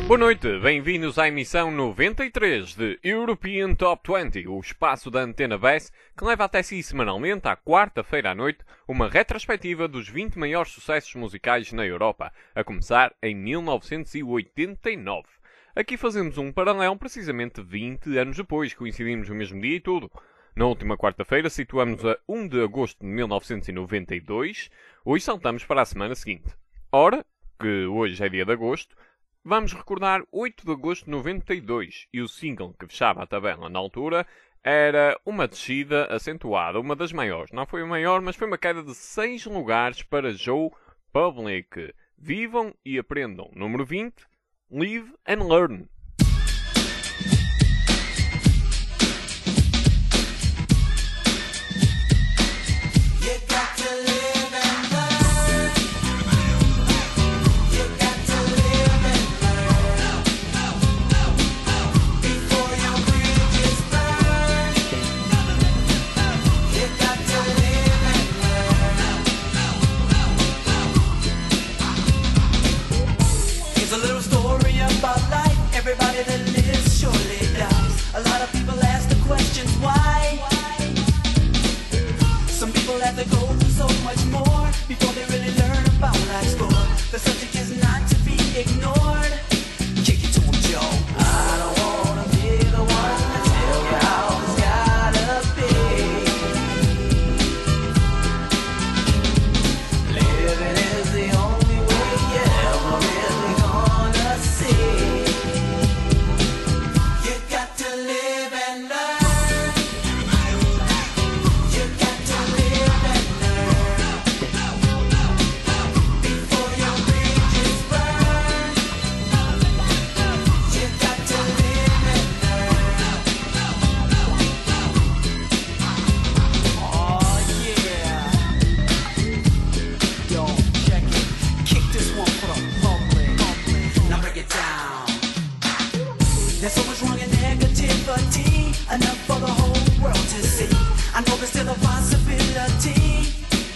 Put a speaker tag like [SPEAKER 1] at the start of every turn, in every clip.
[SPEAKER 1] Boa noite, bem-vindos à emissão 93 de European Top 20, o espaço da Antena BES, que leva até si semanalmente, à quarta-feira à noite, uma retrospectiva dos 20 maiores sucessos musicais na Europa, a começar em 1989. Aqui fazemos um paralelo precisamente 20 anos depois, coincidimos no mesmo dia e tudo. Na última quarta-feira situamos a 1 de agosto de 1992, hoje saltamos para a semana seguinte. Ora, que hoje é dia de agosto, vamos recordar 8 de agosto de 92 e o single que fechava a tabela na altura era uma descida acentuada, uma das maiores. Não foi a maior, mas foi uma queda de 6 lugares para Joe Public. Vivam e aprendam. Número 20, Live and Learn.
[SPEAKER 2] Everybody that lives surely dies. A lot of people ask the questions why. Some people have to go through so much more before they really learn about life's score. The subject is not to be ignored. Kick it to 'em, Joe. I don't wanna be the one to tell you how it's gotta be. Living is the only way you're ever really gonna see. There's so much wrong and negativity, enough for the whole world to see. I know there's still a possibility.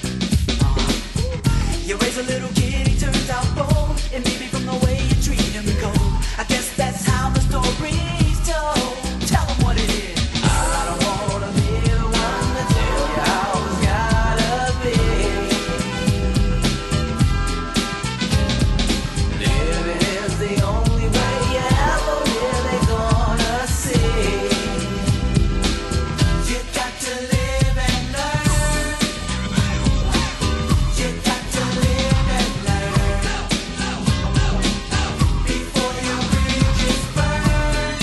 [SPEAKER 2] You raise a little kid, he turns out bold, and maybe from the way you treat him cold. I guess that's how the story's told. Tell him what it is. I don't wanna be the one to tell you how it's gotta be. Living is the only way you ever really gonna see. You got to live and learn. You got to live and learn. Before your bridges burn.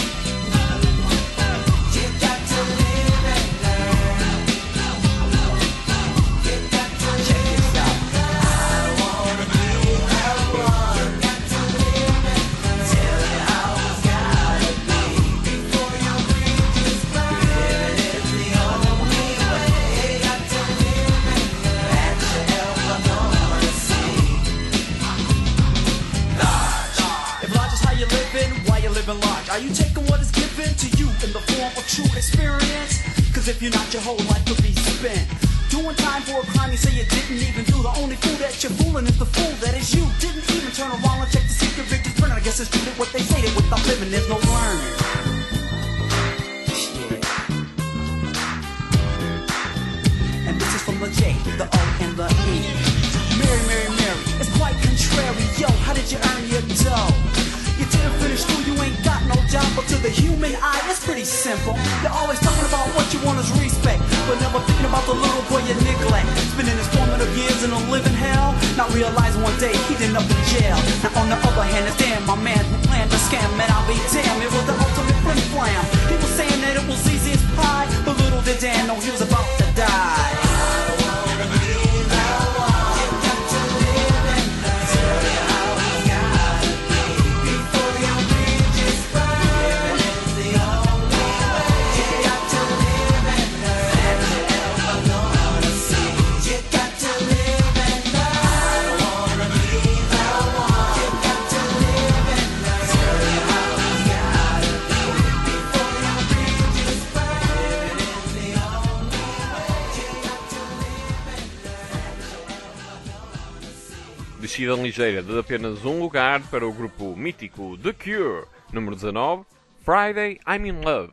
[SPEAKER 2] You got to live and learn. You got to check this out. I don't wanna be that one. You got to live and learn. Tell you how it's gotta be. Before your bridges burn. Living is the only way. You got to live and learn. That's your help I'm gonna see. Large. If large is how you're living, why you living large? Are you taking what is given to you in the form of true experience? Cause if you're not, your whole life could be spent doing time for a crime you say you didn't even do. The only fool that you're fooling is the fool that is you. Didn't even turn around and check to see if your victim's printed. I guess it's true that what they say, that without living there's no learning. And this is from the J, the O, and the E. Mary, Mary, Mary, it's quite contrary. Yo, how did you earn your dough? You didn't finish school, you ain't got no job. But to the human eye, it's pretty simple. You're always talking about what you want is respect, but never thinking about the little boy you neglect. Spending his formative years in a living hell, not realizing one day he'd end up in jail. Now on the other hand, it's damn my man who planned the scam. And I'll be damned, it was the ultimate flim flam. He was saying that it was easy as pie, but little did Dan know he was about to die.
[SPEAKER 1] descida ligeira de apenas um lugar para o grupo mítico The Cure. Número 19, Friday I'm in Love.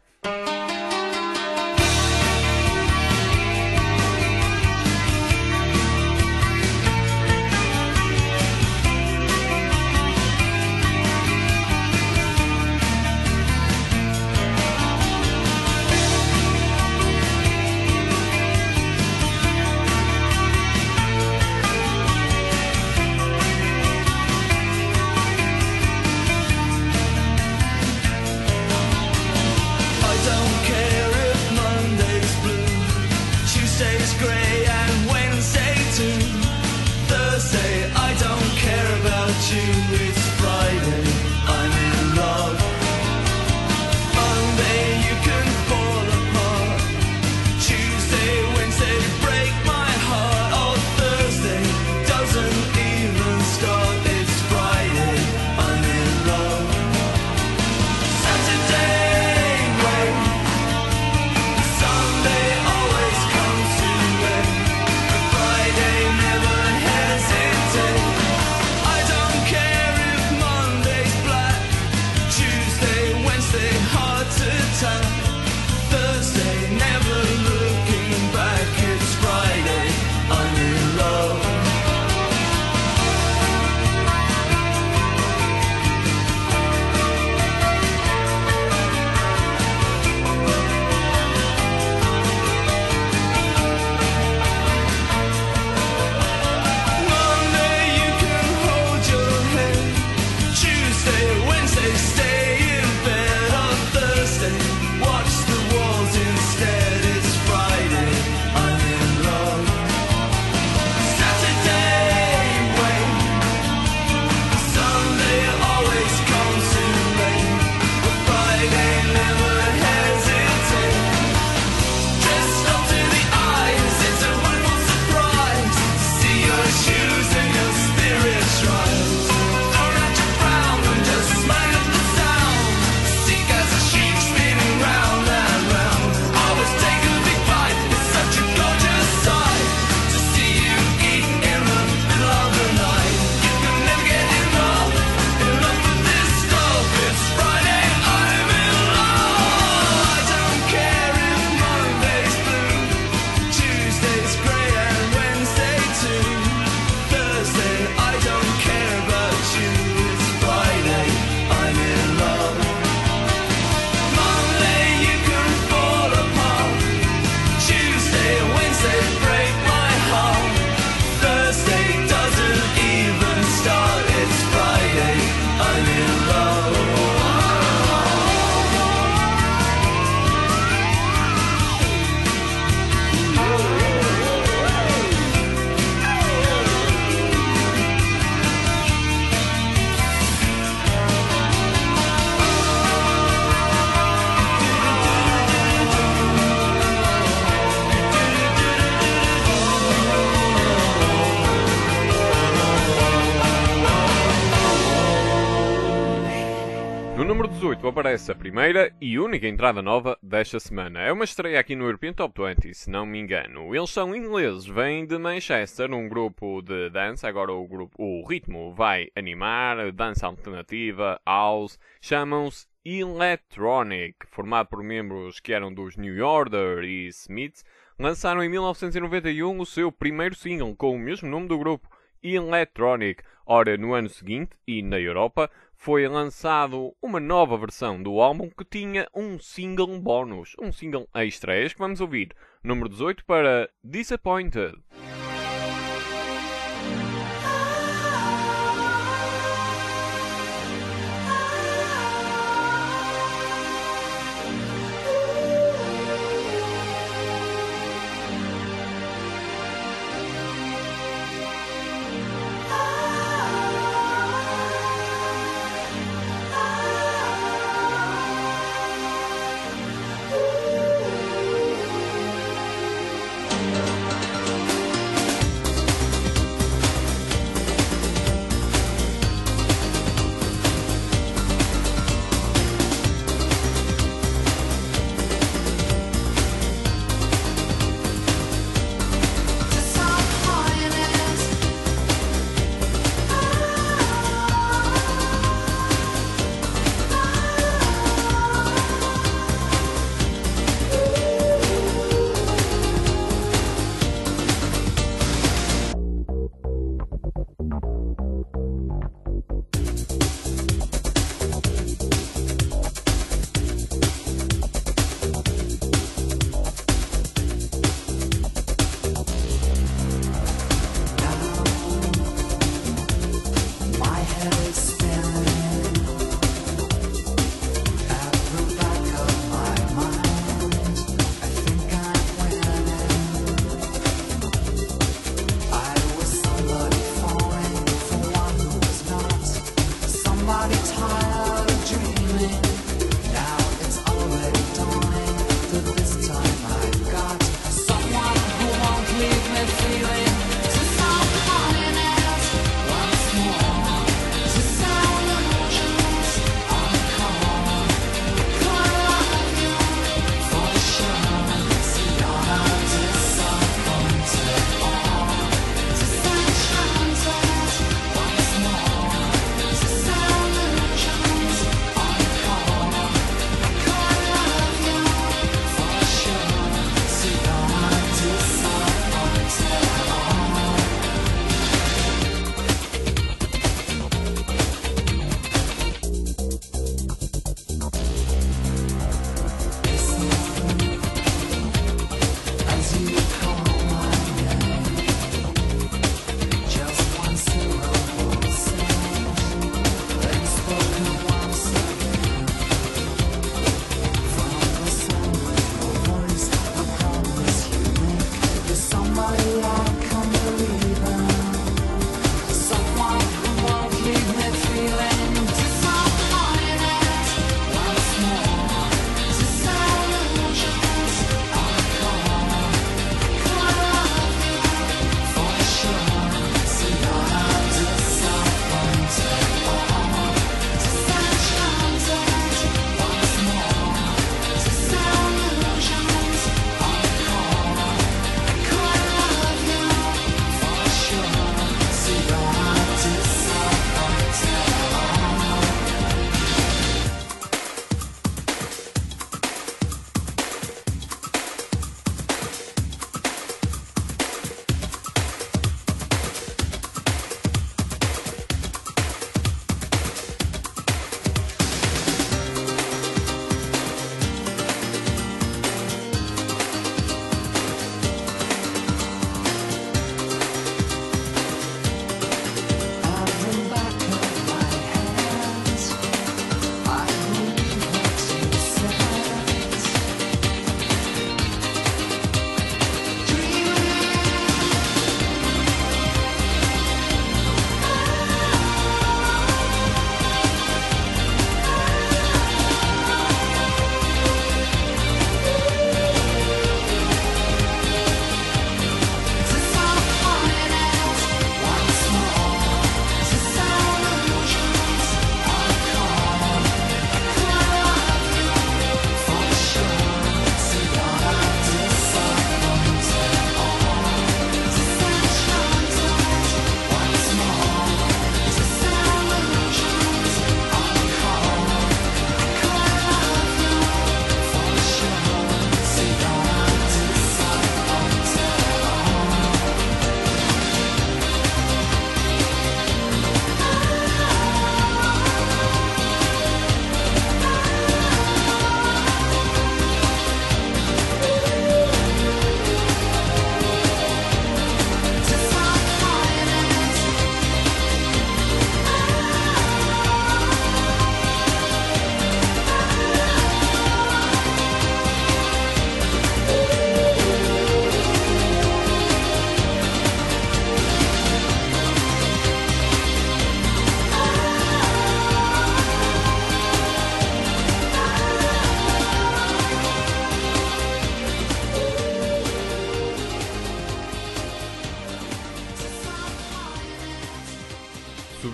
[SPEAKER 1] número 18 aparece a primeira e única entrada nova desta semana. É uma estreia aqui no European Top 20, se não me engano. Eles são ingleses, vêm de Manchester, um grupo de dança. Agora o ritmo vai animar, dança alternativa, house. Chamam-se Electronic, formado por membros que eram dos New Order e Smiths. Lançaram em 1991 o seu primeiro single com o mesmo nome do grupo, Electronic. Ora, no ano seguinte, e na Europa, foi lançado uma nova versão do álbum que tinha um single bónus, um single extra. É este que vamos ouvir, número 18 para Disappointed.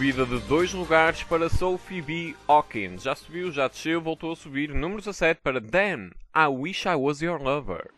[SPEAKER 1] subida de 2 lugares para Sophie B. Hawkins. Já subiu, já desceu, voltou a subir. Número 17 para Damn, I Wish I Was Your Lover.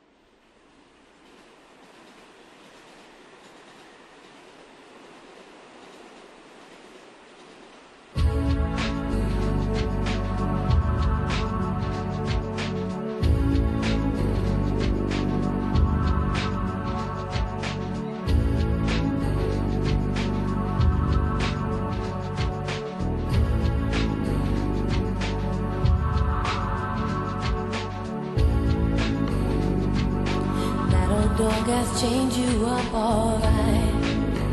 [SPEAKER 3] Dog has chained you up alright.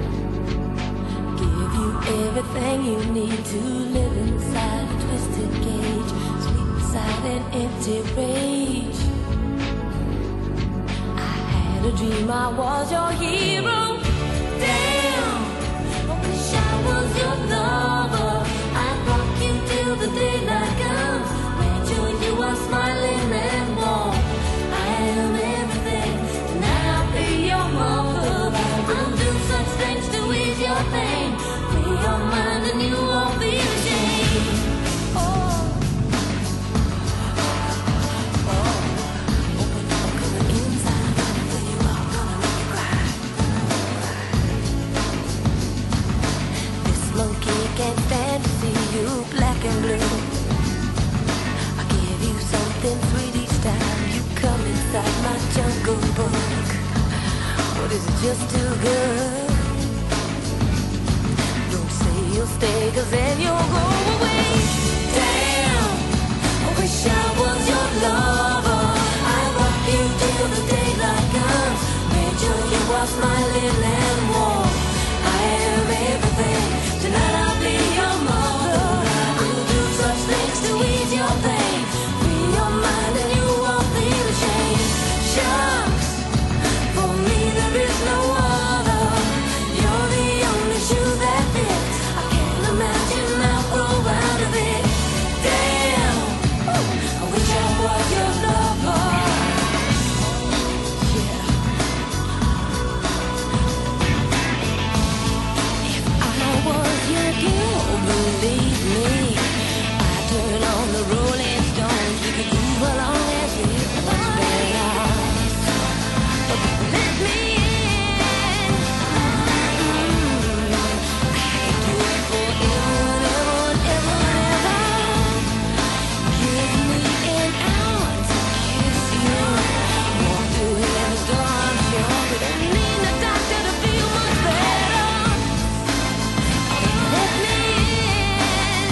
[SPEAKER 3] Give you everything you need to live inside a twisted cage, sleep beside an empty rage. I had a dream I was your hero. Damn, I wish I was your lover. I'd rock you till the daylight comes. Made sure you are smiling and warm. I am everything. I'll do such things to ease your pain. Free your mind and you won't feel ashamed. Open up, coming inside. Fill you up, gonna make you cry. This monkey can't stand to see you black and blue. I'll give you something sweet each time you come inside my jungle book. But is it just too good? Don't say you'll stay, cause then you'll go away. Damn, I wish I was your lover. I'd rock you till the daylight comes. Made sure you are smiling and warm. I am everything. Tonight I'll be your mother. I'll do such things to ease your pain. Free your mind and you won't feel ashamed. Shucks, for me there is no other. You're the only shoe that fits. I can't imagine I'll grow out of it. Damn, I wish I was your lover. Yeah. If I was your girl, believe me, I'd turn on the Rolling Stones. We could move along as if it was very nice. Let me in. I could do it forever and ever and ever. Give me an hour to kiss you. Walk through heaven's door, I'm sure. We don't need a doctor to feel much better. Let me in.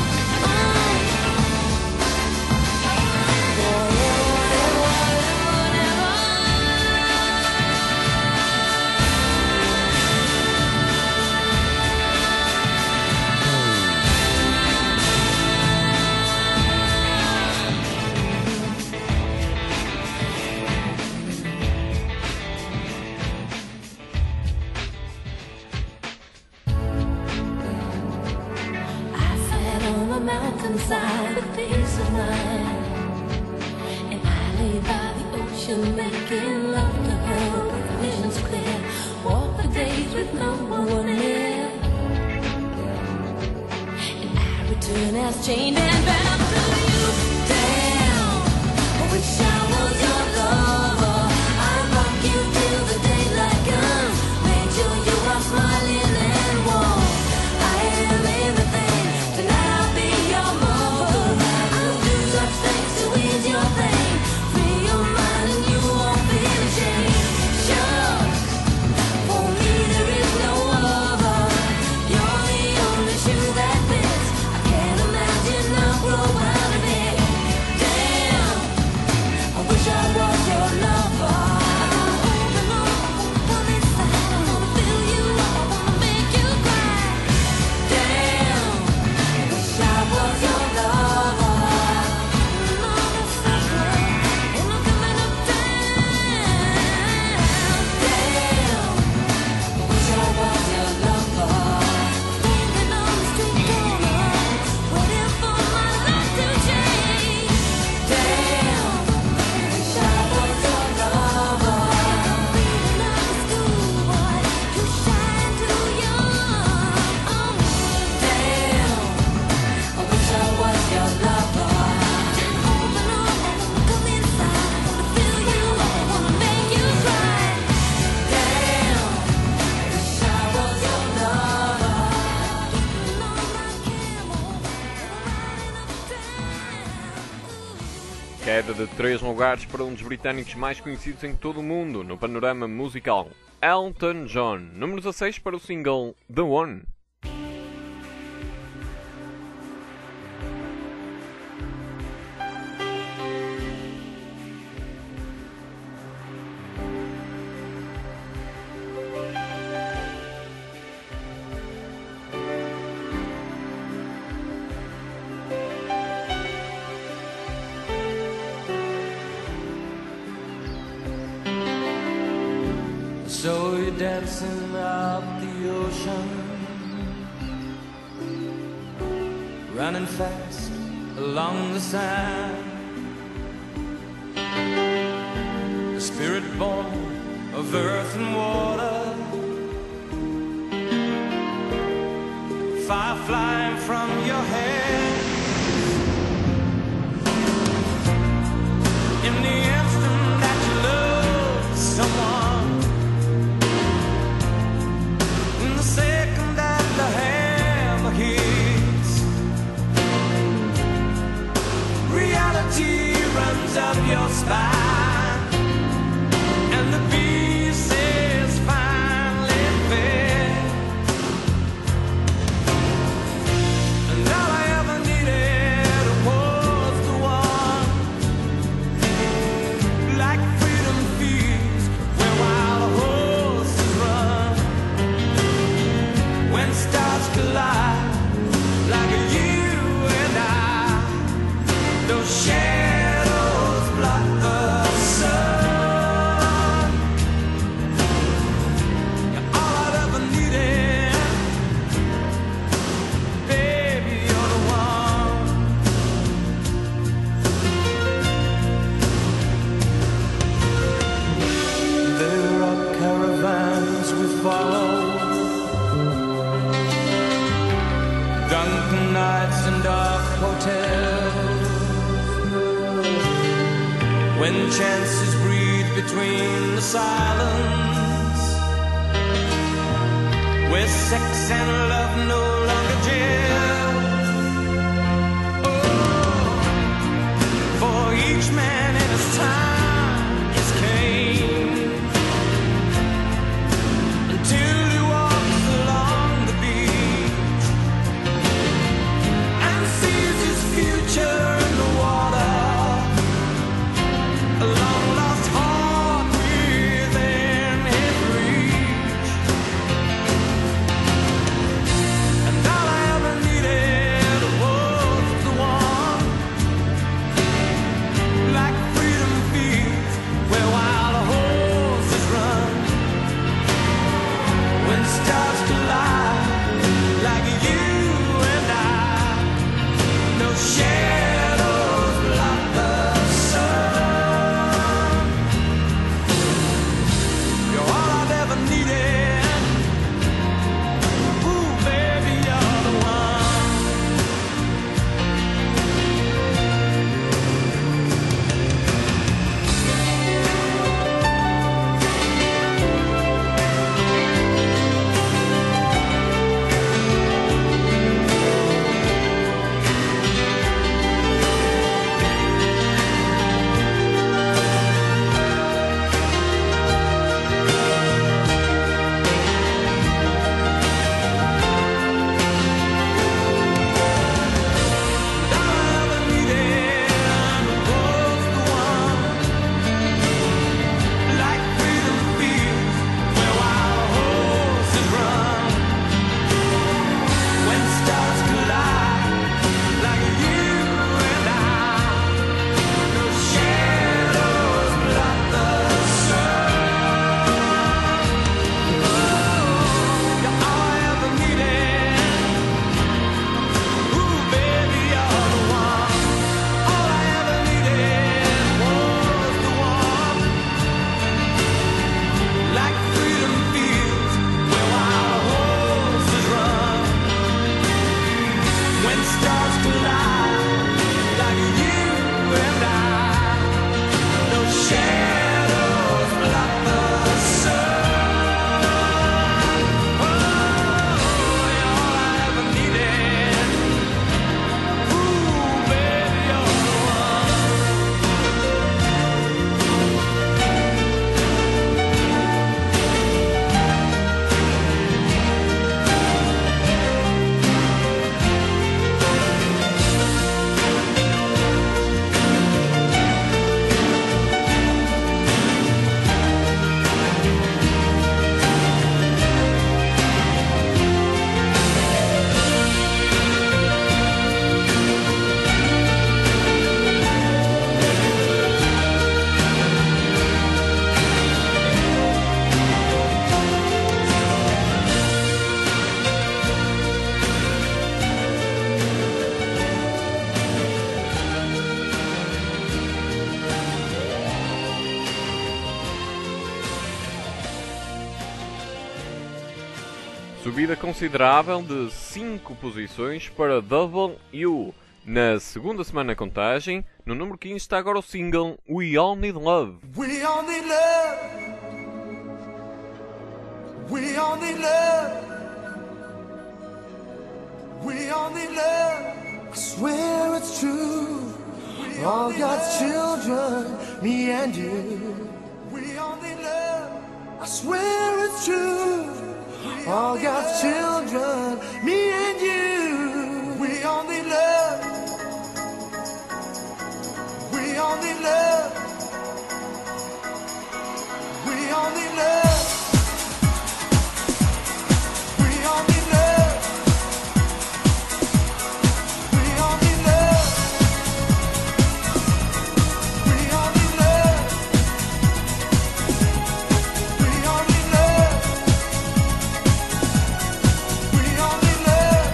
[SPEAKER 3] I sat on a mountainside with peace of mind, and I lay by the ocean making love to her with visions clear. Walk the days with no one near, and I return as chained and bound to you. Damn, I wish I was your lover. I'd rock you till the daylight comes. Made sure you are smiling and warm. I am everything. Tonight I'll be your mother. I'll do such things to ease your pain. Free your mind and you won't feel ashamed. Shucks, for me there is no other. You're the only shoe that fits. I can't imagine I'll grow out of it. Damn, I wish I was
[SPEAKER 1] de 3 lugares para um dos britânicos mais conhecidos em todo o mundo no panorama musical, Elton John. Número 16 para o single The One.
[SPEAKER 4] So you're dancing up the ocean, running fast along the sand, a spirit born of earth and water, fire flying from your head. In the instant that you love someone, second that the hammer hits, reality runs up your spine, and the beast is finally fed. And all I ever needed was the one, like freedom feeds where wild horses run. When stars collide, like you and I, those shadows block the sun. You're all I've ever needed, baby, you're the one. There are caravans we follow, drunken nights and dark hotels, when chances breathe between the silence, where sex and love no longer gel. Oh, for each man in his time is Cain, until he walks along the beach and sees his future in the water, a long lost heart within his reach. And all I ever needed was the one, like
[SPEAKER 1] subida considerável de 5 posições para Double U. Na segunda semana contagem, no número 15 está agora o single We All Need Love.
[SPEAKER 5] We all need love. We all need love. We all need love. I swear it's true. All God's children, me and you. We all need love. I swear it's true. All God's children, me and you. We all need love. We all need love. We all need love. We all need love. We all need love. We all need love. We all need love. We all need love.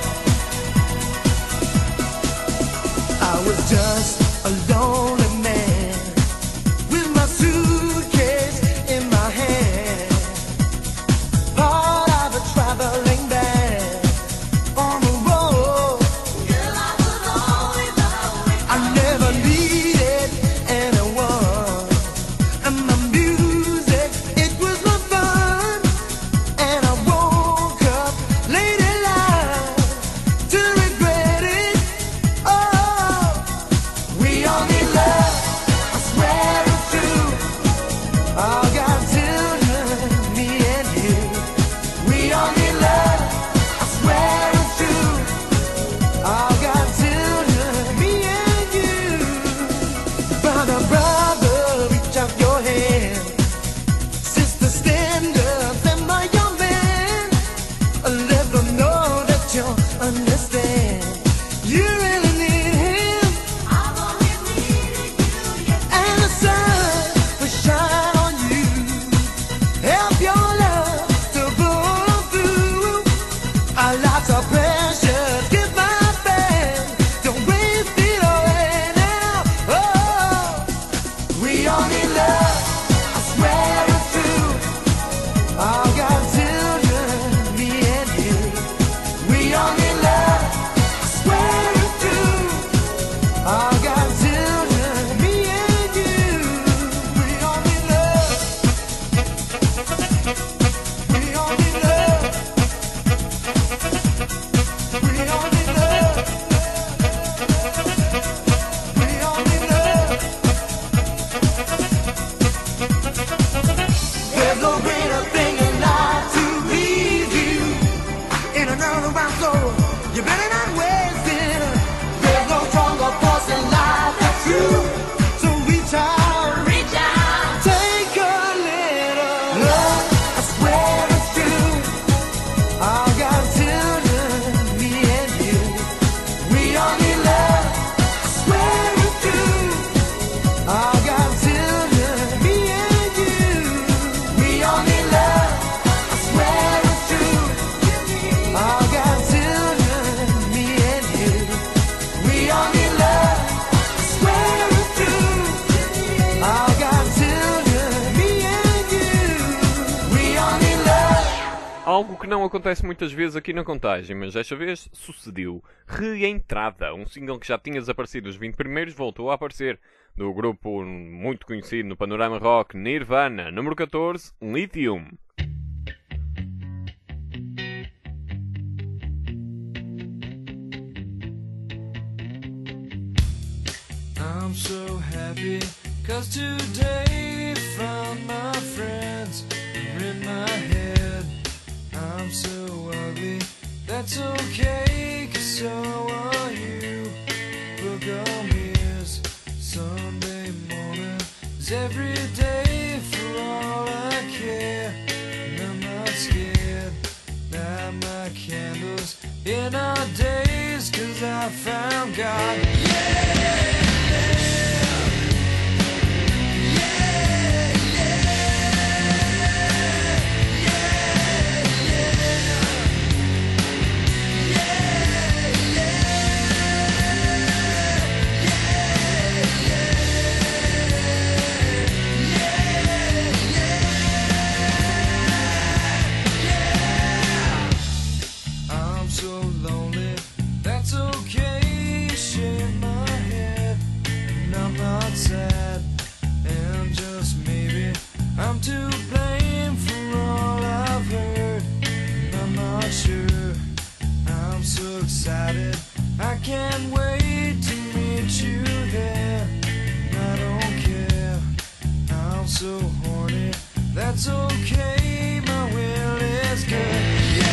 [SPEAKER 5] I was just a lonely man with my suitcase in my hand, part of a traveling band on the road. Girl, I was always I never needed anyone, and my music, it was my fun. And I woke up late in life to regret it. Oh, we all need love. I swear it's true. All God's children, me and you. We all need love. I swear it's true. All God's children, me and you. Brother, brother, reach out your hand. Sister, stand up, stand by your man. Let them know that you understand. You really need him. I've always needed you, and the sun will shine on you. Help your love to pull through. Our lives are precious. Give my best. Don't waste it away now. Oh, we all need love. I swear it's true. All God's children, me and you. We all need love. I swear it's true. All God's children, me and you. We all need love. We all need love. We all need love. We all need love. There's no greater thing in life to please you. In another round, so you better not waste it. There's no stronger force in life that's true. So reach out, take a little love. I swear it's true. All God's children, me and you. We all need love. I swear it's true. All God's children, me and you. We all need love. I swear it's true. All God's children, me and you. We all need love. I swear it's true. All God's children, me and you. We all need love.
[SPEAKER 1] Algo que não acontece muitas vezes aqui na contagem, mas desta vez sucedeu. Reentrada, um single que já tinha desaparecido os 20 primeiros, voltou a aparecer. Do grupo muito conhecido no panorama rock, Nirvana, número 14, Lithium.
[SPEAKER 4] I'm so happy, cause today found my friends are in my head. I'm so ugly, that's okay, cause so are you. Book on ears, Sunday morning is every day for all I care. And I'm not scared, light my candles in our days, cause I found God. Yeah, yeah, yeah. to blame for all I've heard. I'm not sure. I'm so excited. I can't wait to meet you there. I don't care. I'm so horny. That's okay. My will is good.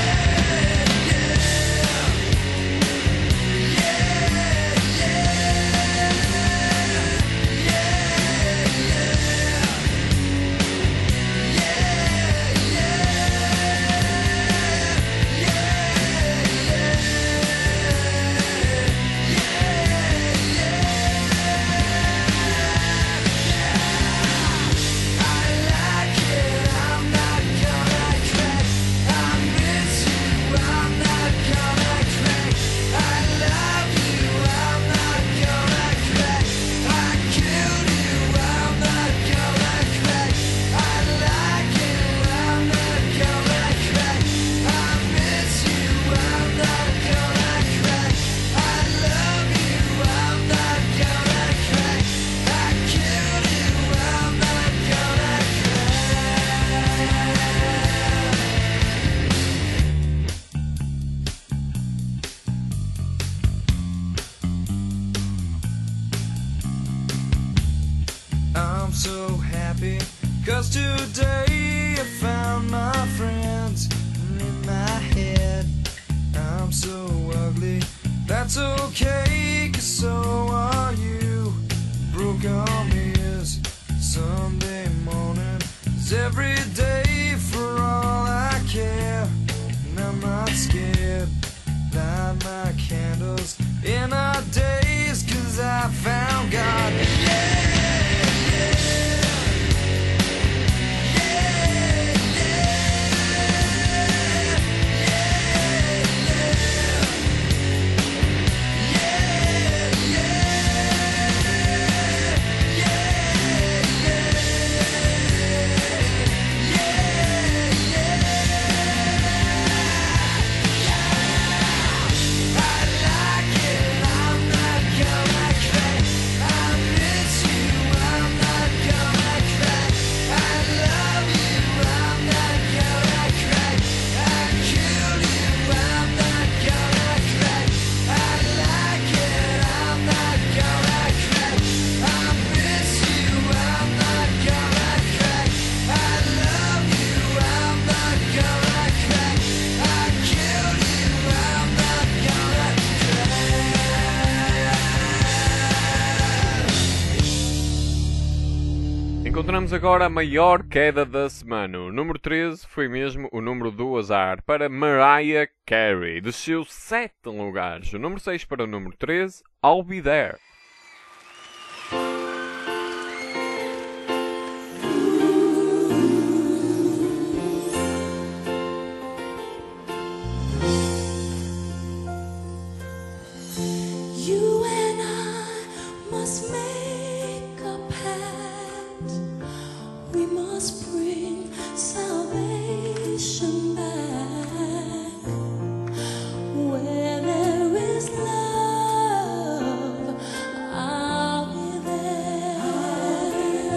[SPEAKER 4] I'm so happy, 'cause today I found my friends in my head. I'm so ugly, that's okay, 'cause so are you. Broke arm is Sunday morning, it's every day for all I care. And I'm not scared, light my candles in our days, 'cause I found God.
[SPEAKER 1] Encontramos agora a maior queda da semana. O número 13 foi mesmo o número do azar para Mariah Carey. Desceu 7 lugares. O número 6 para o número 13, I'll Be There.
[SPEAKER 3] You and I must make a pact. We must bring salvation back. Where there is love, I'll be there.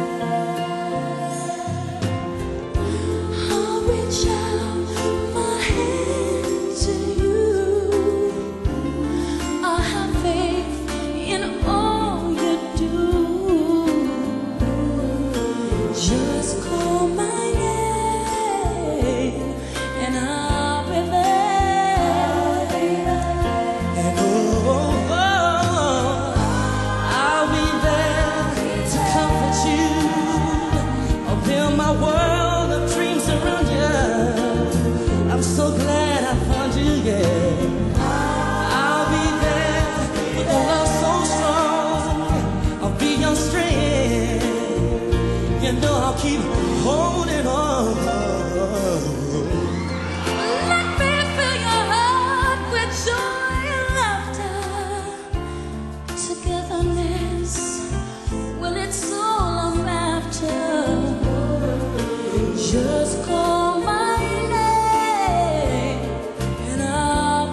[SPEAKER 3] I'll reach out my hand to you. I have faith in all you do. Just call my name and I'll be there. And I'll be there to comfort you. I'll build my world of dreams around you. I'm so glad I found you, yeah. I'll be there with a love so strong. I'll be your strength. You know I'll keep holding on. Let me fill your heart with joy and laughter. Togetherness, well, it's all I'm after. Just call my name and I'll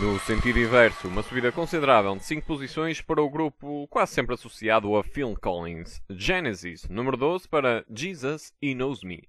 [SPEAKER 1] No sentido inverso, uma subida considerável de 5 posições para o grupo quase sempre associado a Phil Collins, Genesis, número 12 para Jesus He Knows Me.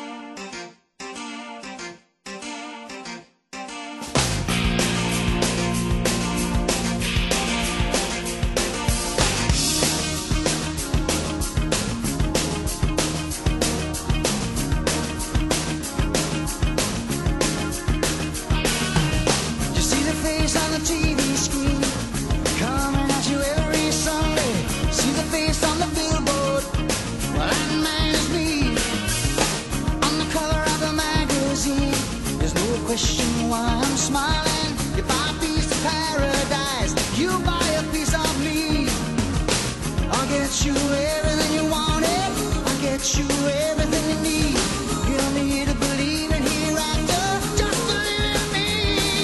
[SPEAKER 2] You see the face on the TV screen, coming at you every Sunday. See the face on the billboard, well that man is me. On the cover of the magazine, there's no question why I'm smiling. You buy a piece of paradise, you buy a piece of me. I'll get you everything you wanted, I'll get you everything you need. You don't need to believe in hereafter, just believe in me.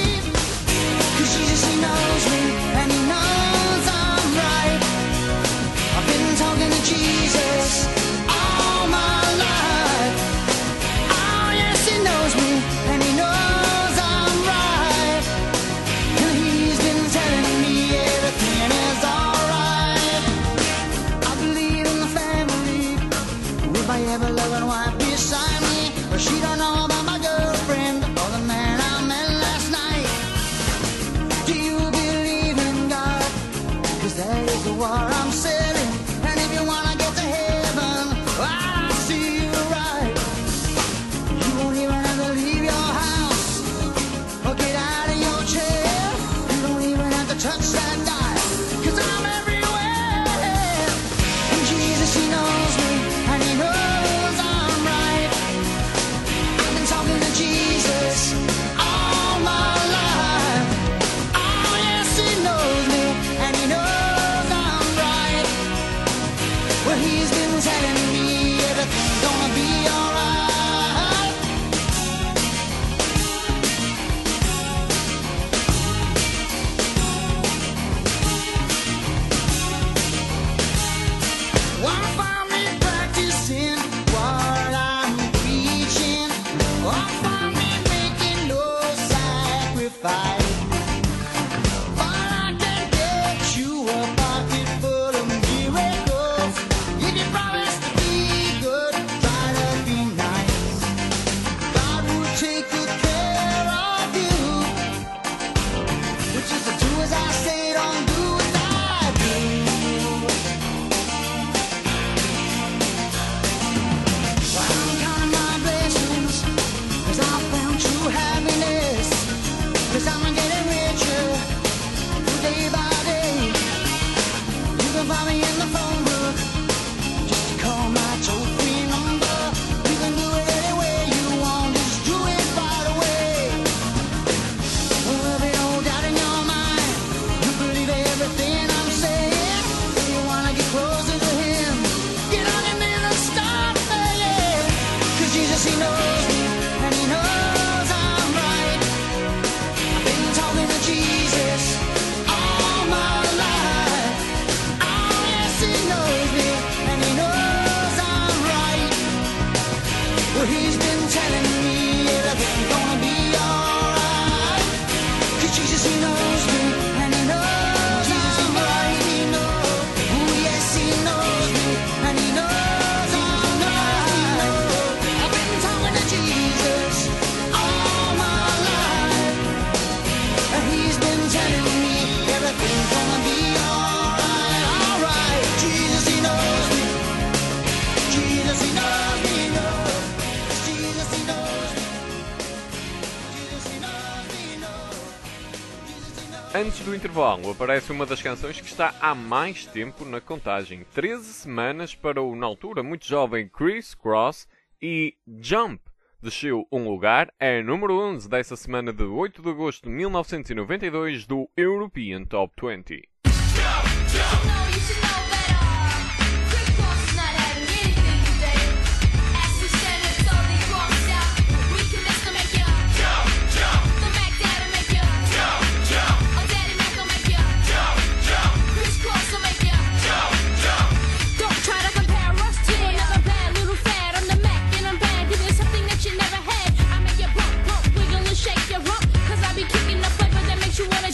[SPEAKER 2] 'Cause Jesus, he knows me, and he knows I'm right. I've been talking to Jesus all my life. Oh yes, he knows me, and he knows I'm right. And he's been telling me everything is alright. I believe in the family, with my ever-loving wife beside me. But she don't know about my girlfriend or the man I met last night. Do you believe in God? 'Cause that is the war I'm selling. And if you wanna get to heaven, I'll see you right. You won't even have to leave your house or get out of your chair. You don't even have to touch that dial, 'cause I'm everywhere. And Jesus, he knows me, and he knows I'm right. I've been talking to Jesus all my life. Oh yes, he knows me, and he knows I'm right. Well, he's been telling me everything's gonna be alright. Wanna find me practicing what I'm preaching, or find me making no sacrifice. But I can get you a pocket full of miracles. If you promise to be good, try to be nice. God will take good care of you. Which is to do as I say, don't do as I do. Well, I'm counting my blessings, 'cause I found true happiness. 'Cause I'm getting richer day by day. You can find me in the phone book, just call my toll-free number. You can do it any way you want, just do it right away. There'll be no doubt in your mind, you believe everything I'm saying. If you wanna get closer to him, get on your knees and start praying. 'Cause Jesus, he knows me, and he knows I'm right. I've been talking to Jesus all my life. Oh yes, he knows me, and he knows I'm right. Well, he's been telling me everything's gonna be alright. 'Cause Jesus, he knows me, and he knows I'm right. He knows, oh yes, he knows me, and he knows I'm right. I've been talking to Jesus all my life, and he's been telling me everything's gonna be alright, alright. Jesus, he knows me. Jesus, he knows me, knows. Jesus, he knows me. Jesus, he knows me, knows. Jesus, he knows.
[SPEAKER 1] Antes do intervalo, aparece uma das canções que está há mais tempo na contagem. 13 semanas para o, na altura, muito jovem Chris Cross, e Jump desceu um lugar, é número 11 dessa semana de 8 de agosto de 1992 do European Top 20.
[SPEAKER 3] Shake your rump, 'cause I be kicking the flavor that makes you wanna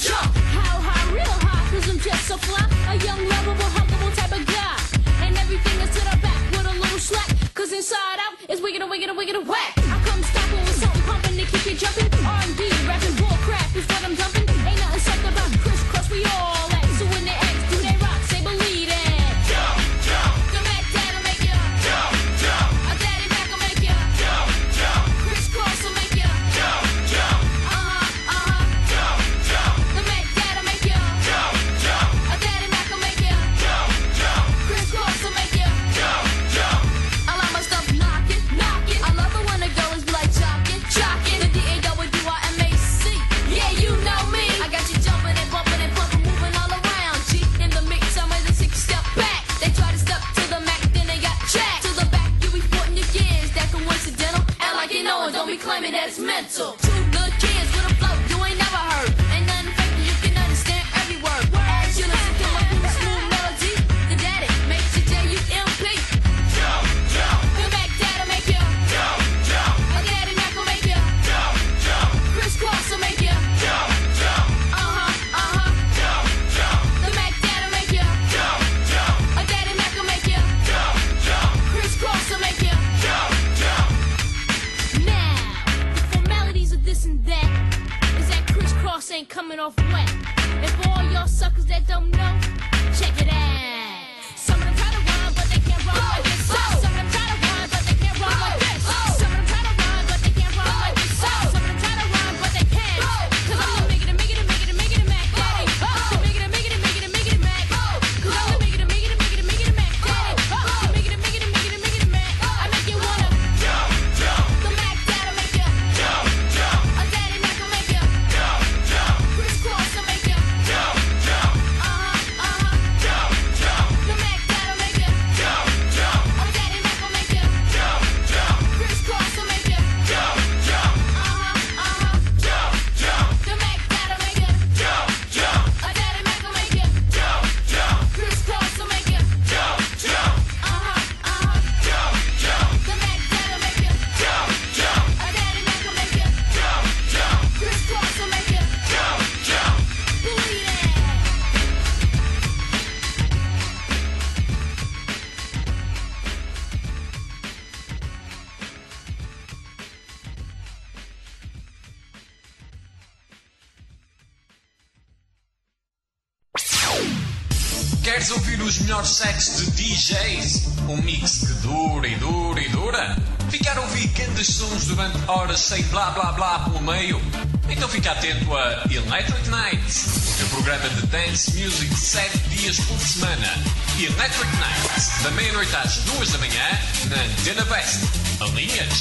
[SPEAKER 1] Queres ouvir os melhores sets de DJs? Um mix que dura e dura e dura? Ficar a ouvir grandes sons durante horas sem blá blá blá pelo meio? Então fica atento a Electric Nights, o teu programa de dance music 7 dias por semana. Electric Nights, da meia-noite às 2 da manhã, na Antena Best. Alinhas?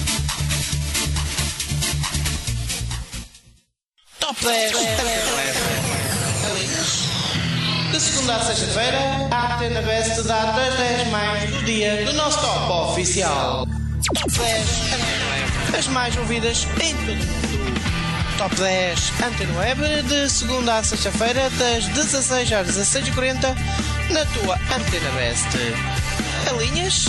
[SPEAKER 6] Top 10. De segunda a sexta-feira, a Antena Best dá 10 mais do dia do nosso top oficial. Top 10. As mais ouvidas em todo o mundo. Top 10 Antena Web, de segunda a sexta-feira, das 16 às 16h40, na tua Antena Best. Alinhas?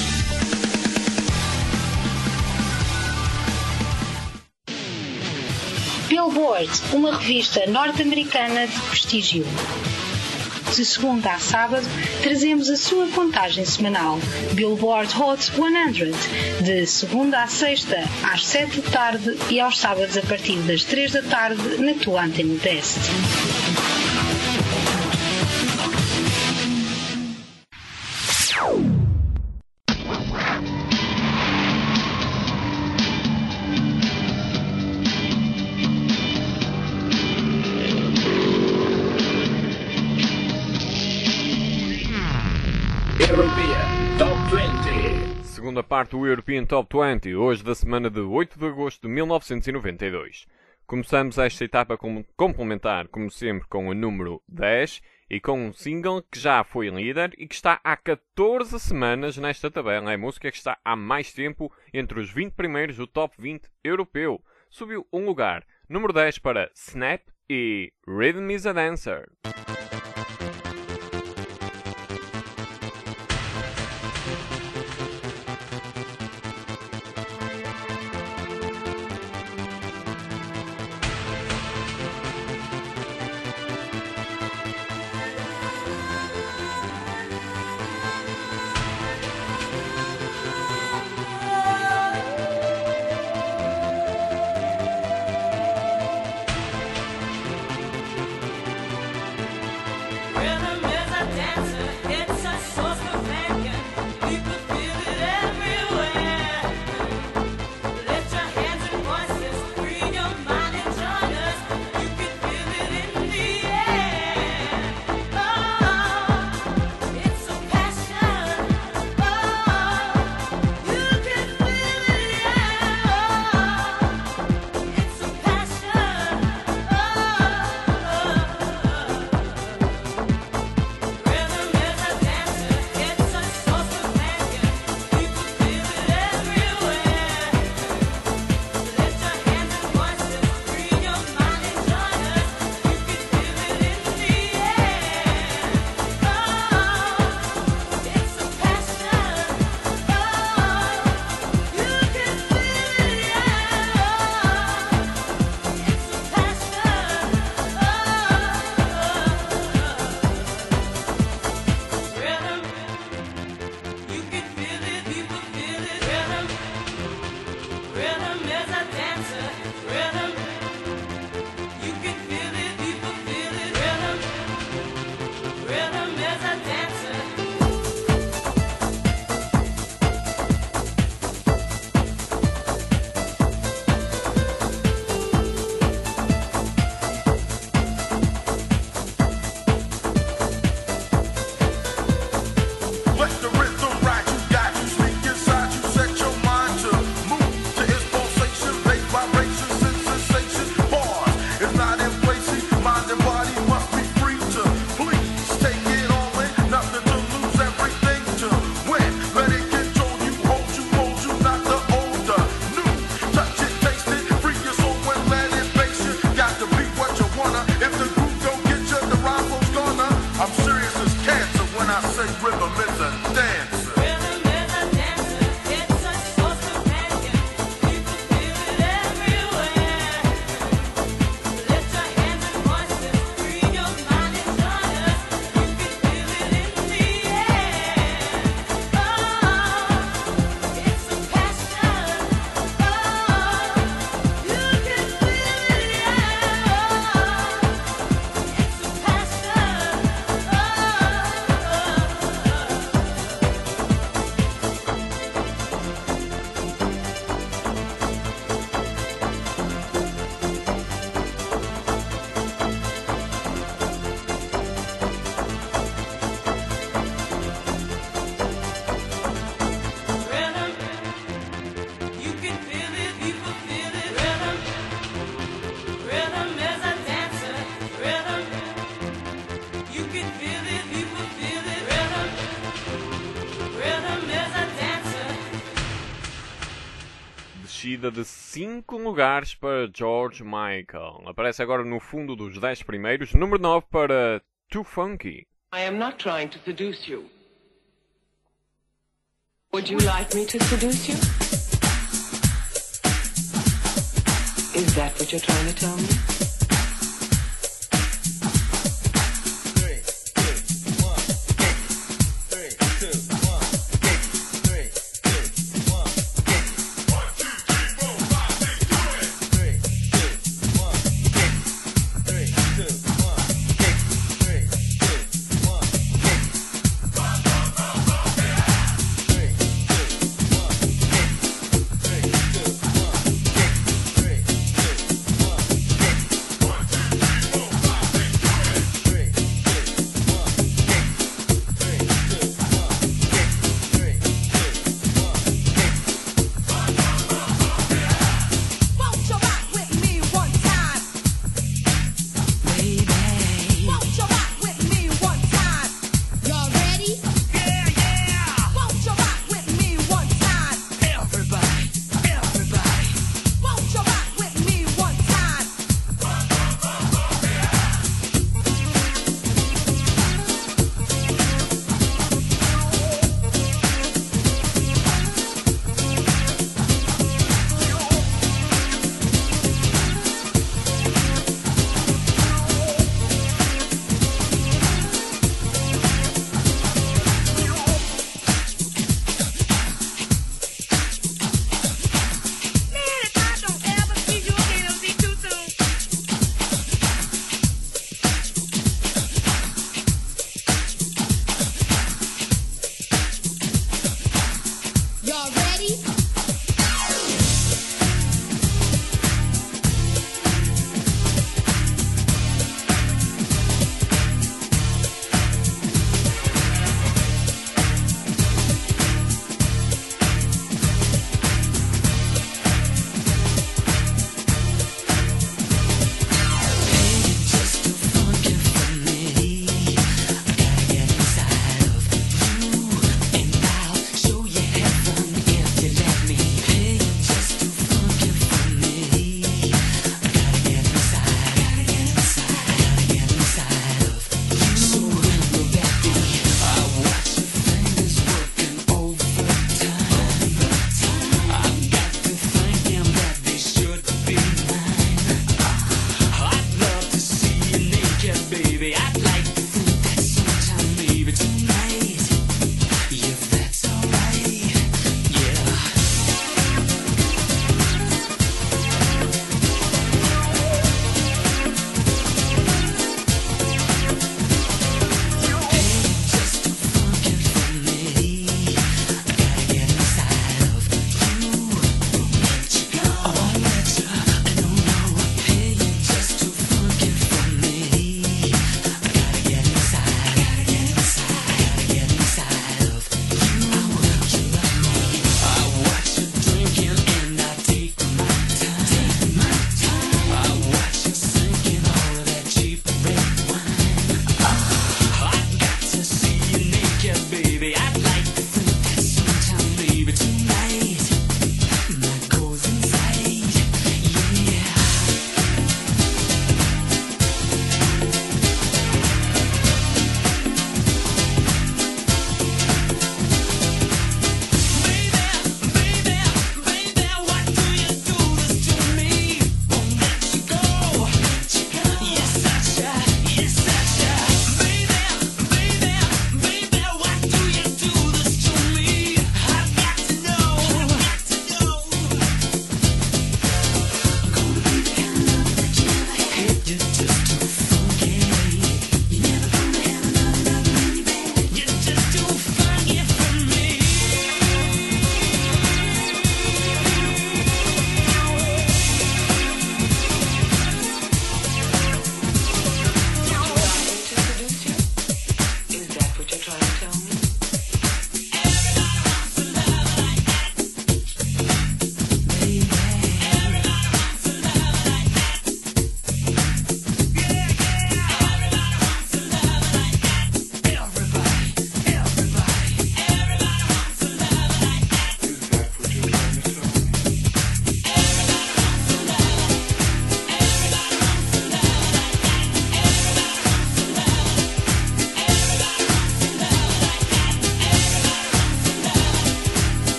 [SPEAKER 7] Billboard, uma revista norte-americana de prestígio. De segunda a sábado, trazemos a sua contagem semanal. Billboard Hot 100, de segunda a sexta, às 7 da tarde e aos sábados a partir das 3 da tarde, na tua Antena Best.
[SPEAKER 1] Segunda parte do European Top 20, hoje da semana de 8 de agosto de 1992. Começamos esta etapa complementar, como sempre, com o número 10 e com um single que já foi líder e que está há 14 semanas nesta tabela. É a música que está há mais tempo entre os 20 primeiros do Top 20 europeu. Subiu um lugar, número 10 para Snap e Rhythm is a Dancer.
[SPEAKER 3] can feel it, people feel it. Rhythm is a dancer.
[SPEAKER 1] Descida de 5 lugares para George Michael. Aparece agora no fundo dos 10 primeiros. Número 9 para Too Funky.
[SPEAKER 8] I am not trying to seduce you. Would you like me to seduce you? Is that what you're trying to tell me?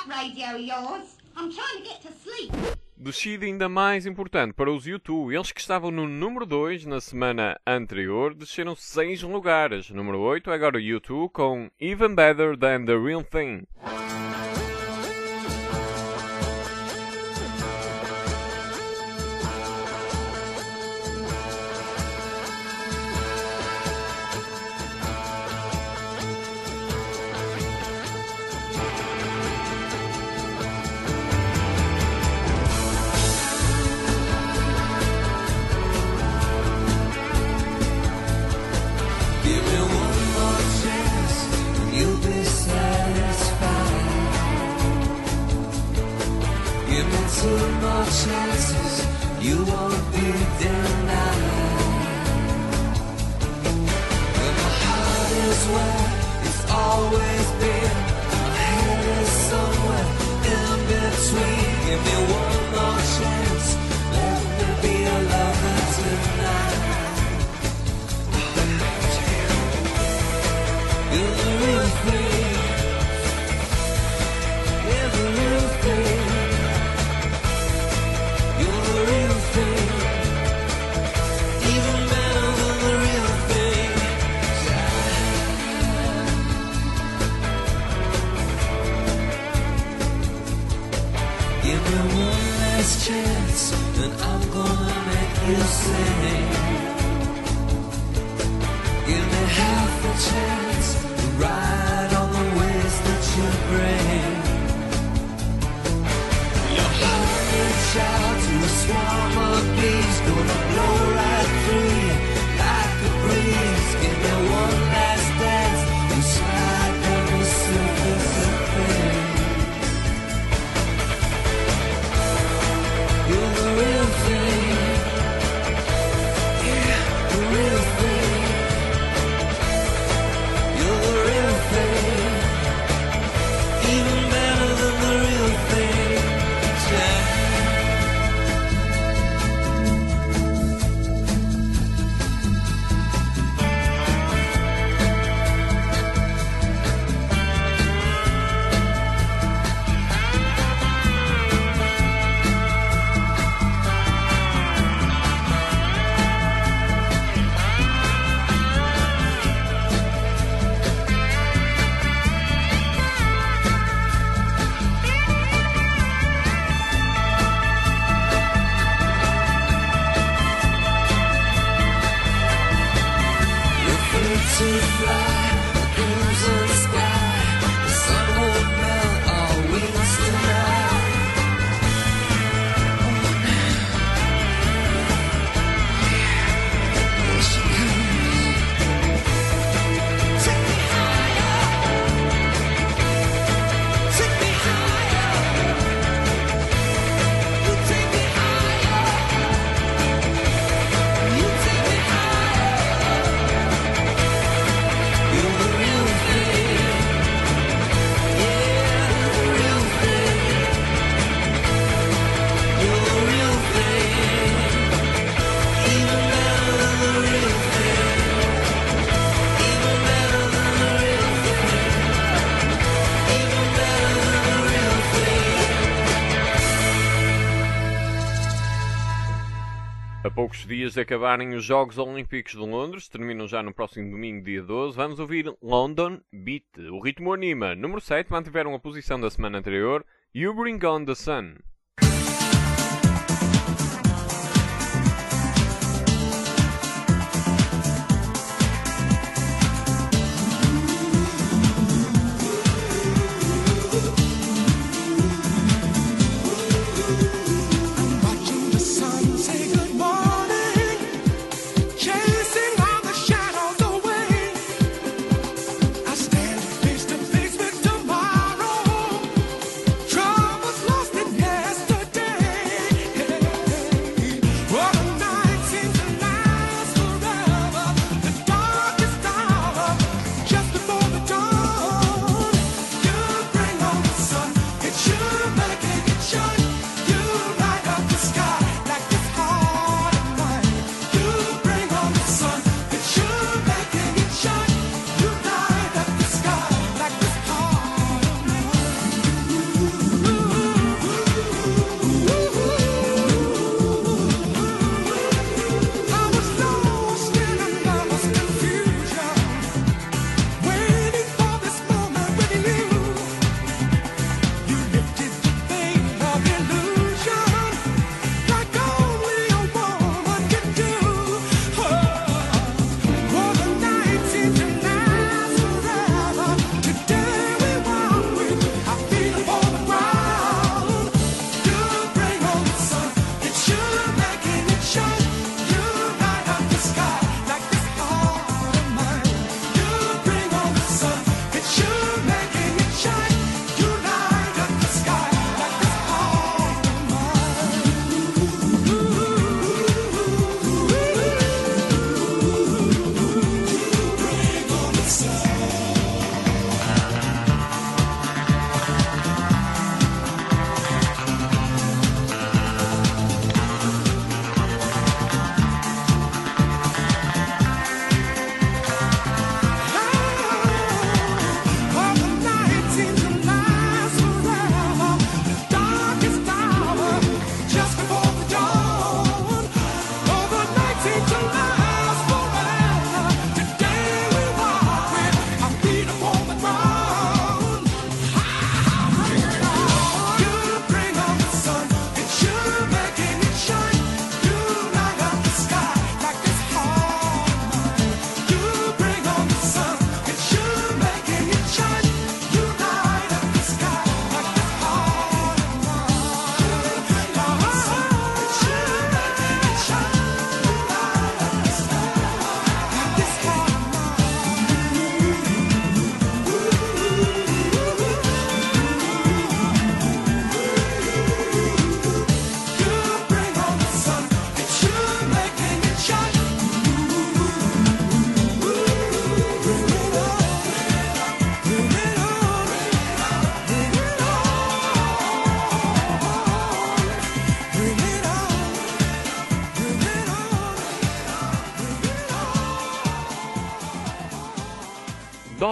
[SPEAKER 9] radio of yours. I'm trying to get to sleep.
[SPEAKER 1] Descida ainda mais importante para os U2. Eles que estavam no número 2 na semana anterior desceram 6 lugares. Número 8 é agora o U2 com Even Better Than The Real Thing.
[SPEAKER 4] Chances you won't be denied. When my heart is where it's always been, my head is somewhere in between. Give me one more chance, let me be a lover tonight. You're the real thing. You're the real thing. Even better than the real thing. Give me one last chance, and I'm gonna make you sing. Give me half a chance to ride on the waves that you bring. Your heart reach out to a swarm of bees, gonna blow right through you like a breeze. Give me one last dance and slide down the surface of things. You're the real thing. Yeah, the real thing. You're the real thing. Even better than the real thing. Yeah. To fly, the crimson sky, the sun won't melt our wings tonight. Here she comes. Take me higher. Take me higher. You take me higher. You take me higher. You're the real thing. Yeah, the real thing. You're the real thing. Even better than the real thing. Even better than the real thing. Even better than the real thing.
[SPEAKER 1] A poucos dias de acabarem os Jogos Olímpicos de Londres, terminam já no próximo domingo, dia 12, vamos ouvir London Beat. O ritmo anima. Número 7, mantiveram a posição da semana anterior, You Bring On The Sun.
[SPEAKER 5] Watching the sun say good morning, chasing all the shadows away. I stand face to face with tomorrow. Troubles lost in yesterday.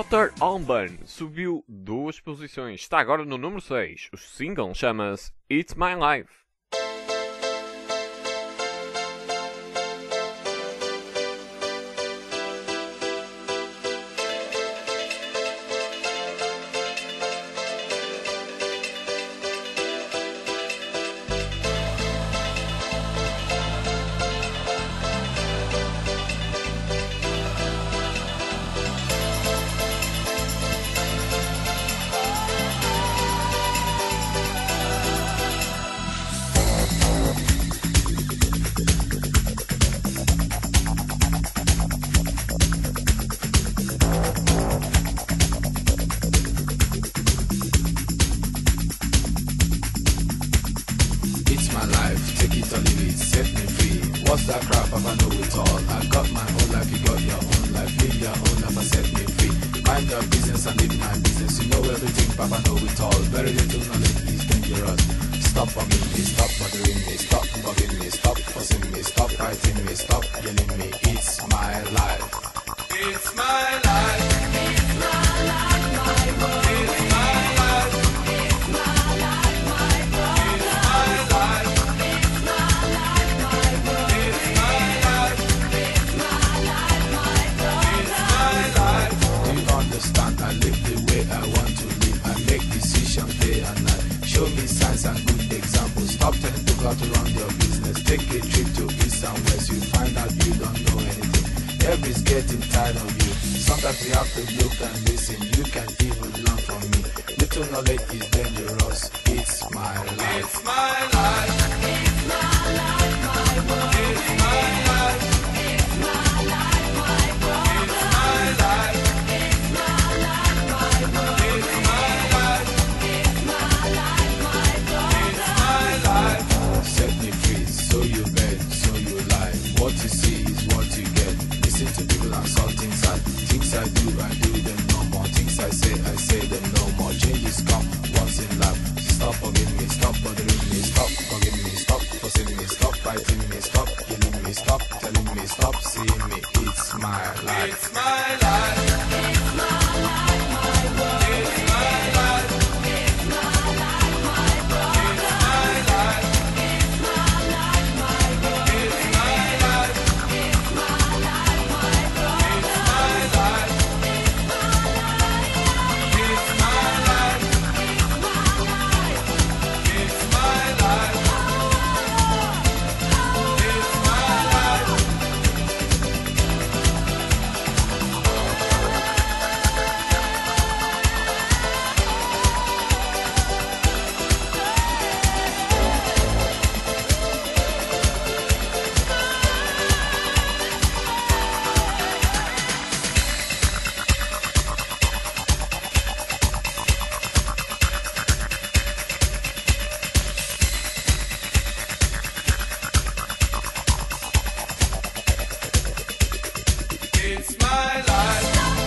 [SPEAKER 1] Dr. Alban subiu 2 posições, está agora no número 6. O single chama-se It's My Life.
[SPEAKER 10] What's that crap? I know it all. I got my own life, you got your own life. Live your own life, I set me free. Mind your business and live my business. You know everything, Papa know it all. Very little knowledge is dangerous. Stop bugging me, stop bothering me, stop bugging me, stop fussing me, stop fighting me, stop yelling me. It's my life. It's my life. It's my life, my world. It's my life. It's my life, my world. It's my life. It's my life, my world. It's my life. It's my life, my world. It's my life. Do you understand? I live the way I want to live. I make decisions day and night. Show me signs and good examples. Stop telling people how to run your business. Take a trip to east and west. You find out you don't know anything. Everybody's getting tired of you. Sometimes you have to look and listen. You can even learn from me. Little knowledge is dangerous. It's my life. It's my life. It's my life, my world. It's my life. It's my life, my world. It's my life. It's my life, my world. It's my life. It's my life, my world. It's my life. Set me free, so you beg, so you lie. What you see is what you get. Listen to people and saw things I do them no more. Things I say them no more. Changes come once in life. Stop forgiving me, stop bothering me, stop forgiving me, stop fussing me, stop fighting me, stop killing me, stop telling me, stop seeing me. It's my life. It's my life. It's my life, my world. It's my life. It's my life, my world. It's my life. It's my life, my world. It's my life. It's my life, my world. It's my life. It's my life. It's my life. It's my life. It's my life.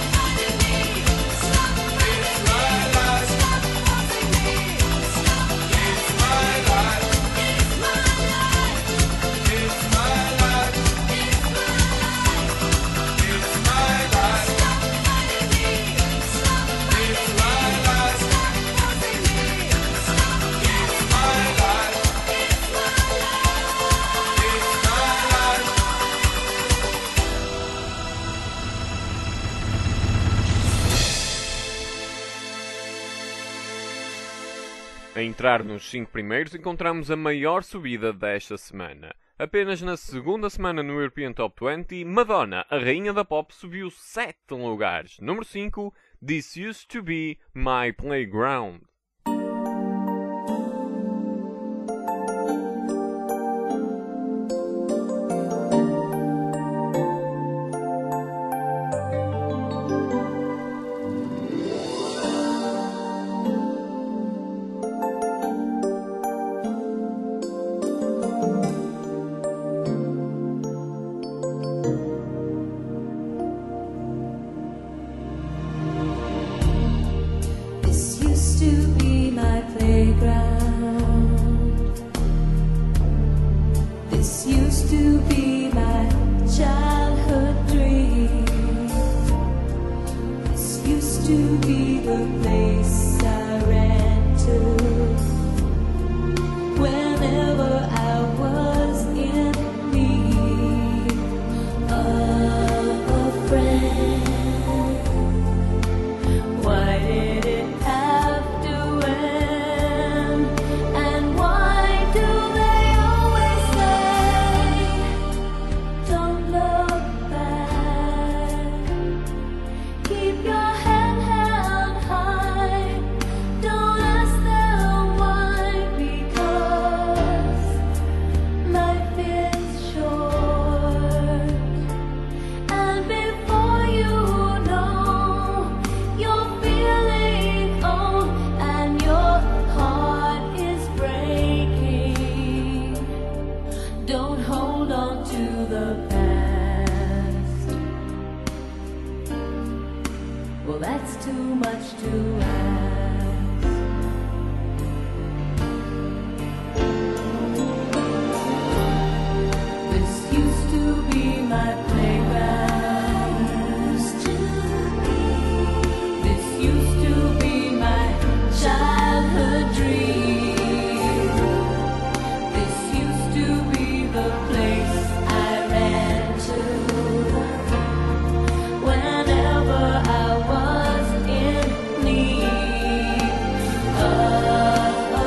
[SPEAKER 10] It's my life. It's my life. It's my life. It's my life. It's my life. It's my life.
[SPEAKER 1] A entrar nos 5 primeiros encontramos a maior subida desta semana. Apenas na segunda semana no European Top 20, Madonna, a rainha da pop, subiu 7 lugares. Número 5, This Used to Be My Playground.
[SPEAKER 3] This used to the place I ran to whenever I was in need of a friend. Why did it have to end? And why do they always say, don't look back, keep your head held high, don't ask them why, because life is short, and before you know, you're feeling old and your heart is breaking. Don't hold on to the past. Well, that's too much to ask. This used to be my playground. This used to be my childhood dream. This used to be the place I ran to whenever I was in need of a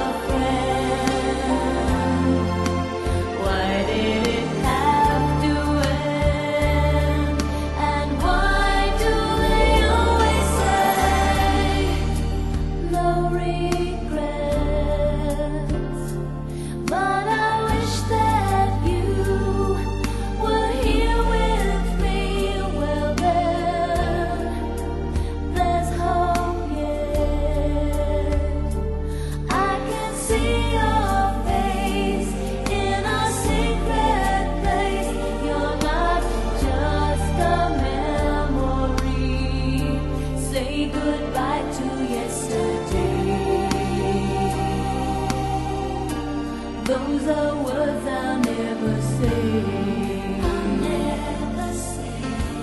[SPEAKER 3] friend. Why did it have to end? And why do they always say no regrets? But I wish that you were here with me. Well then, there's hope yet. I can see your face in a secret place. You're not just a memory. Say goodbye to yesterday. Those are words I'll never say. I'll never say.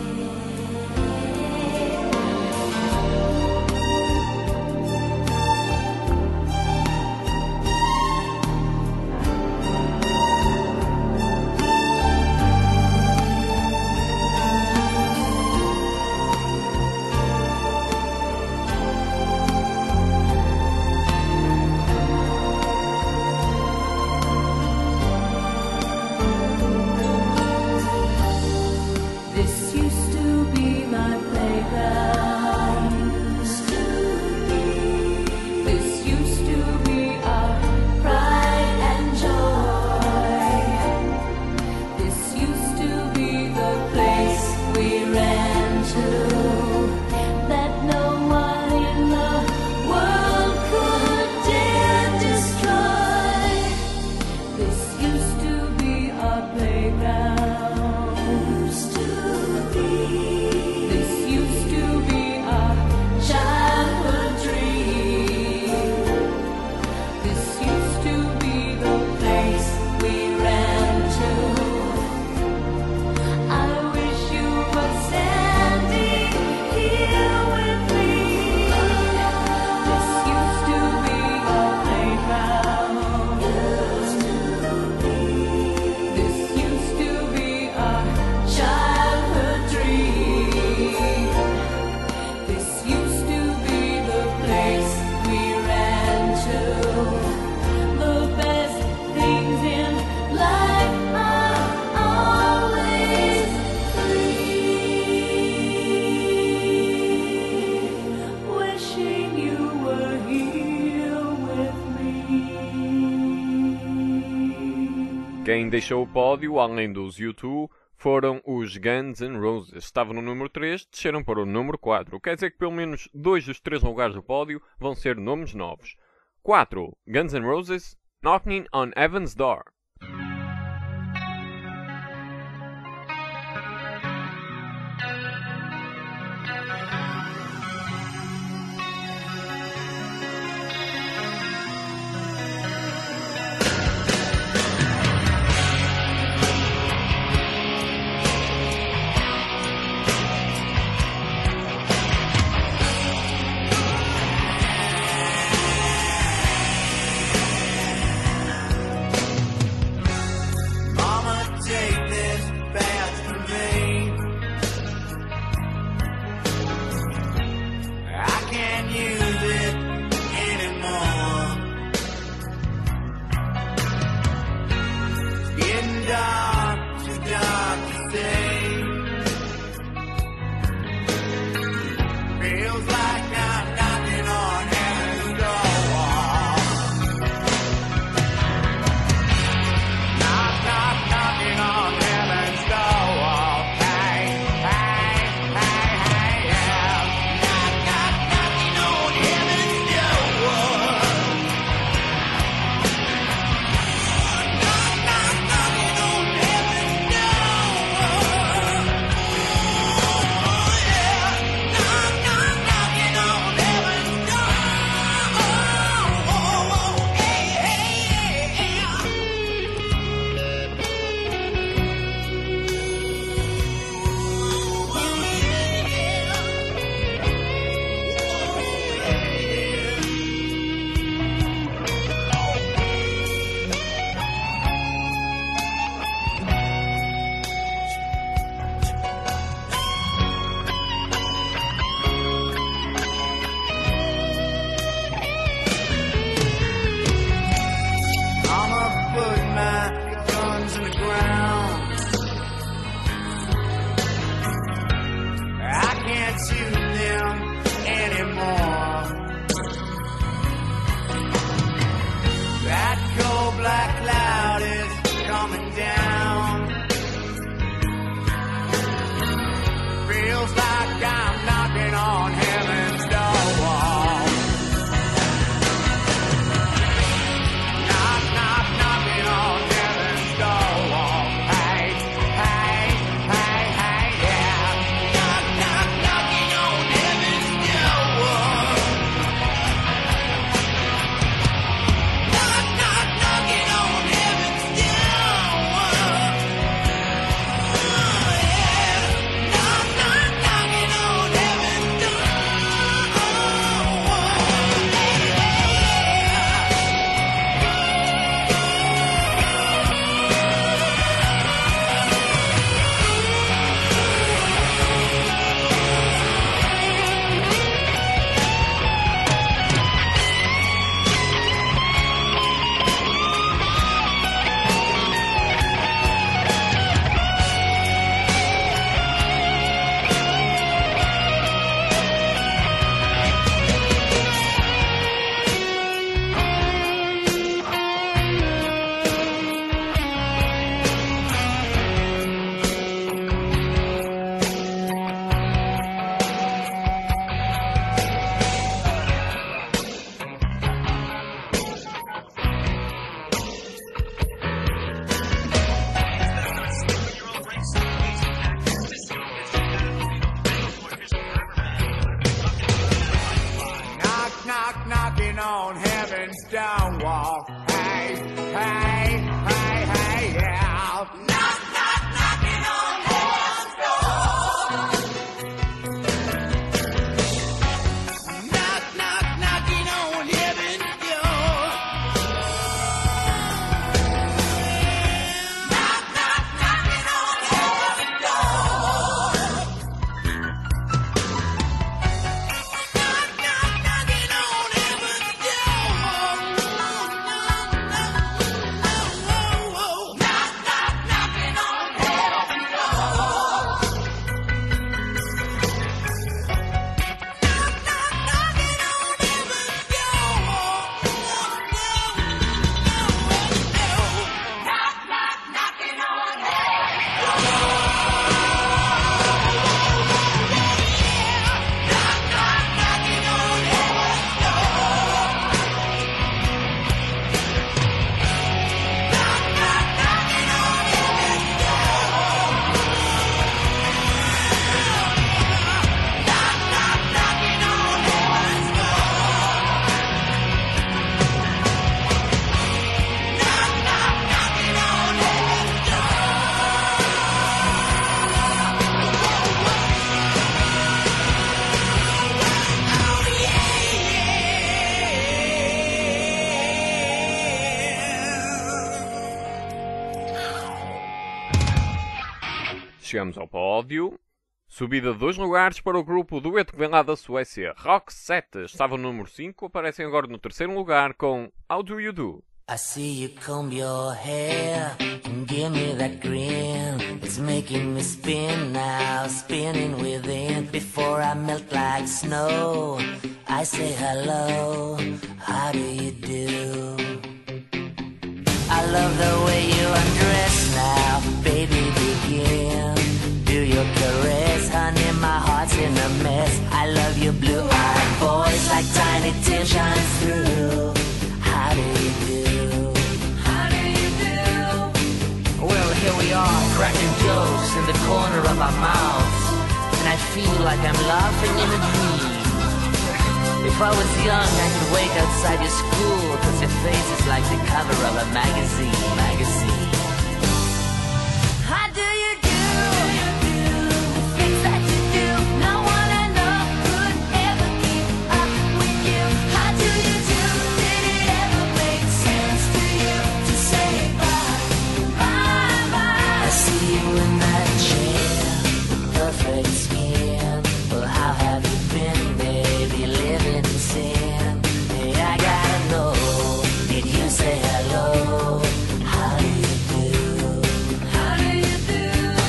[SPEAKER 3] This used to be my playground. This used to be our pride and joy. This used to be the place we ran to that no one in the world could dare destroy. This used to be our playground. This used to be our childhood dream. This used to be the place we ran to. I wish you were standing here with me. This used to be our playground. This used to be our childhood dream. This used to be the place we ran to. The best things in life are always free. Wishing you were here with me.
[SPEAKER 1] Quem deixou o pódio, além dos U2, foram os Guns N' Roses. Estavam no número 3, desceram para o número 4. Quer dizer que pelo menos 2 dos 3 lugares do pódio vão ser nomes novos. 4. Guns N' Roses, Knocking on Heaven's Door.
[SPEAKER 11] knock, knocking on heaven's stone wall. Hey, hey, hey, hey, yeah. Knock, knock, knocking on heaven's door. Knock, knock, knocking on heaven's door. Knock, knock, knocking on heaven's door. Knock, knock, knocking on heaven's door. Knock, knock, knocking on heaven's door.
[SPEAKER 1] Chegamos ao pódio. Subida de 2 lugares para o grupo dueto que vem lá da Suécia. Roxette estava no número 5, aparecem agora no 3º lugar com How Do You Do?
[SPEAKER 3] I see you comb your hair and give me that grin. It's making me spin now, spinning within. Before I melt like snow, I say hello, how do you do? I love the way you undress now, baby, begin. Do your caress, honey, my heart's in a mess. I love your blue-eyed voice like Tiny Tim shines through. How do you do? How do you do?
[SPEAKER 12] Well, here we are, cracking jokes in the corner of our mouths, and I feel like I'm laughing in a dream. If I was young, I could wait outside your school, 'cause your face is like the cover of a magazine.
[SPEAKER 3] How do you do? The things that you do, no one I know could ever keep up with you. How do you do? Did it ever make sense to you to say bye, bye, bye? I see you in that chair, with perfect skin. Well, how have you been, baby, living in sin? Hey, I gotta know, did you say hello? How do you do? How do you do?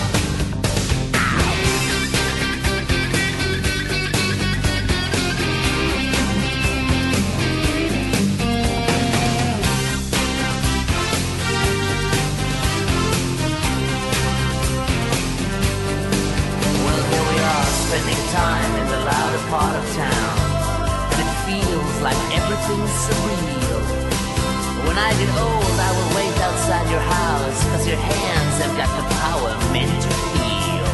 [SPEAKER 12] Well, here we are, spending time in the louder part of town, and it feels like everything's surreal. When I get old, I will wait outside your house, 'cause your hands have got the power meant to heal.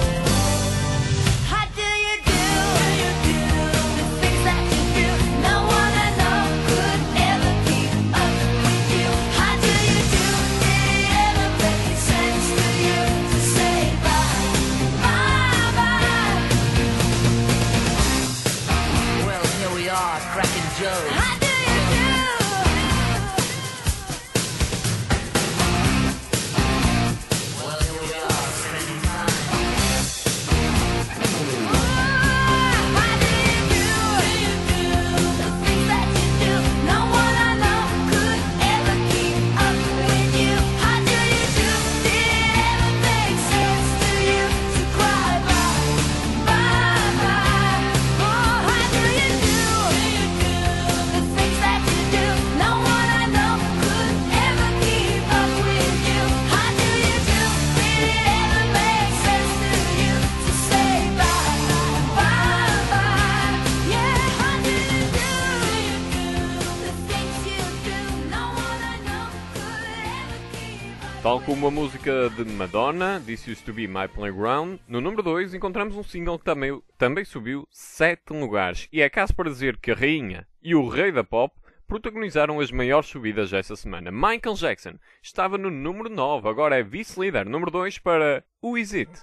[SPEAKER 3] How do you do? The things that you do, no one I know could ever keep up with you. How do you do? Did it ever make sense to you to say bye, bye, bye?
[SPEAKER 12] Well, here we are, cracking jokes.
[SPEAKER 3] How do you do?
[SPEAKER 12] Well, here we are, spending time.
[SPEAKER 3] How do you do? The things that you do, no one I know could ever keep up with you. How do you do? Did it ever make sense to you to cry bye, bye, bye? Oh, how do you do? The things that you do, no one I know could ever keep up with you. How do you do? Did it ever make sense to you to say bye, bye, bye? Yeah, how do you do? The things you do, no one I know could ever keep up.
[SPEAKER 1] Tal como a música de Madonna, This Used to Be My Playground, no número 2 encontramos um single que também subiu 7 lugares. E é caso para dizer que a rainha e o rei da pop protagonizaram as maiores subidas esta semana. Michael Jackson estava no número 9, agora é vice-líder número 2 para Who Is It?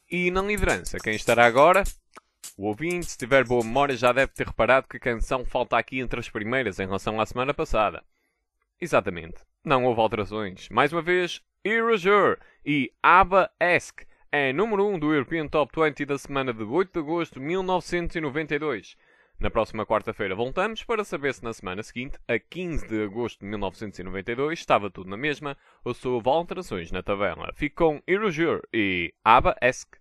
[SPEAKER 1] E na liderança, quem estará agora? O ouvinte, se tiver boa memória, já deve ter reparado que a canção falta aqui entre as primeiras em relação à semana passada. Exatamente, não houve alterações. Mais uma vez, Erasure e ABBA-esque é número 1 do European Top 20 da semana de 8 de agosto de 1992. Na próxima quarta-feira voltamos para saber se na semana seguinte, a 15 de agosto de 1992, estava tudo na mesma ou se houve alterações na tabela. Fique com Erasure e ABBA-esque.